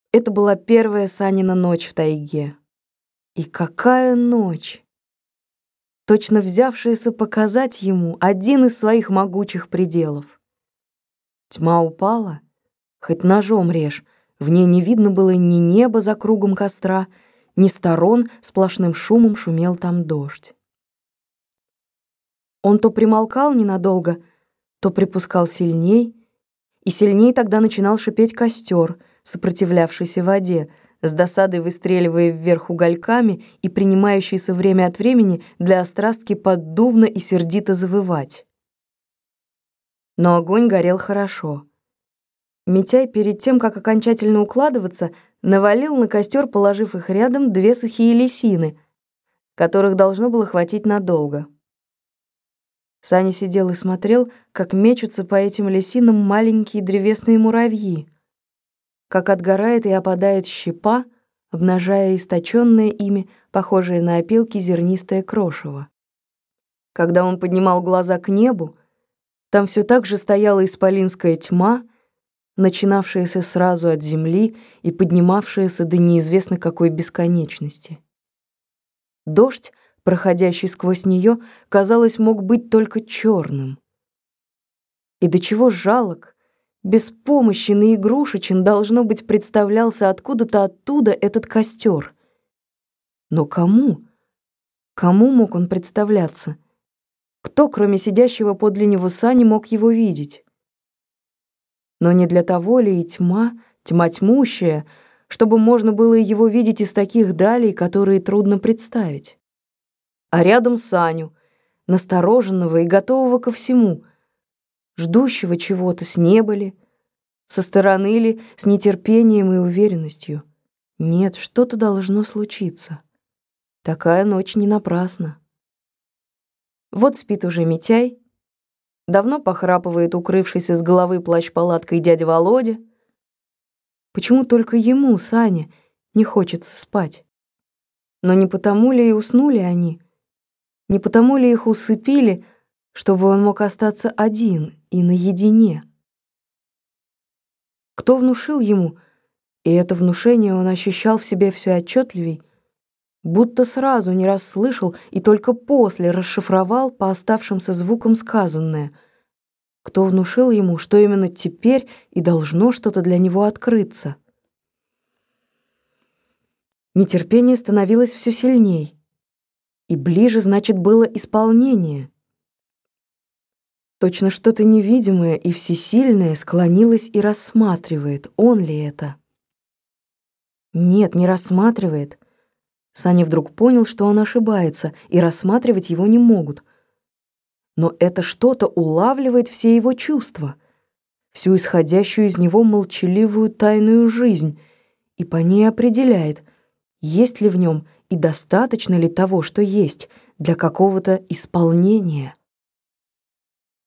Это была первая Санина ночь в тайге. И какая ночь! Точно взявшаяся показать ему один из своих могучих пределов. Тьма упала, хоть ножом режь, в ней не видно было ни неба за кругом костра, ни сторон, сплошным шумом шумел там дождь. Он то примолкал ненадолго, то припускал сильней, и сильней тогда начинал шипеть костер, сопротивлявшийся воде, с досадой выстреливая вверх угольками и принимающийся время от времени для острастки поддувно и сердито завывать. Но огонь горел хорошо. Митяй перед тем, как окончательно укладываться, навалил на костер, положив их рядом, 2 сухие лисины, которых должно было хватить надолго. Саня сидел и смотрел, как мечутся по этим лисинам маленькие древесные муравьи, как отгорает и опадает щепа, обнажая источенное ими, похожее на опилки, зернистое крошево. Когда он поднимал глаза к небу, там все так же стояла исполинская тьма, начинавшаяся сразу от земли и поднимавшаяся до неизвестно какой бесконечности. Дождь, проходящий сквозь нее, казалось, мог быть только черным. И до чего жалок, беспомощен и игрушечен, должно быть, представлялся откуда-то оттуда этот костер. Но кому? Кому мог он представляться? Кто, кроме сидящего подле него Сани, мог его видеть? Но не для того ли и тьма тьмущая, чтобы можно было его видеть из таких далей, которые трудно представить? А рядом Саню, настороженного и готового ко всему, ждущего чего-то с неба ли, со стороны ли, с нетерпением и уверенностью. Нет, что-то должно случиться. Такая ночь не напрасна. Вот спит уже Митяй, давно похрапывает укрывшийся с головы плащ-палаткой дядя Володя. Почему только ему, Сане, не хочется спать? Но не потому ли и уснули они? Не потому ли их усыпили, чтобы он мог остаться один и наедине? Кто внушил ему, и это внушение он ощущал в себе все отчетливей, будто сразу не расслышал и только после расшифровал по оставшимся звукам сказанное. Кто внушил ему, что именно теперь и должно что-то для него открыться? Нетерпение становилось все сильней, и ближе, значит, было исполнение. Точно что-то невидимое и всесильное склонилось и рассматривает, он ли это? Нет, не рассматривает. Саня вдруг понял, что он ошибается, и рассматривать его не могут. Но это что-то улавливает все его чувства, всю исходящую из него молчаливую тайную жизнь, и по ней определяет, есть ли в нем и достаточно ли того, что есть, для какого-то исполнения.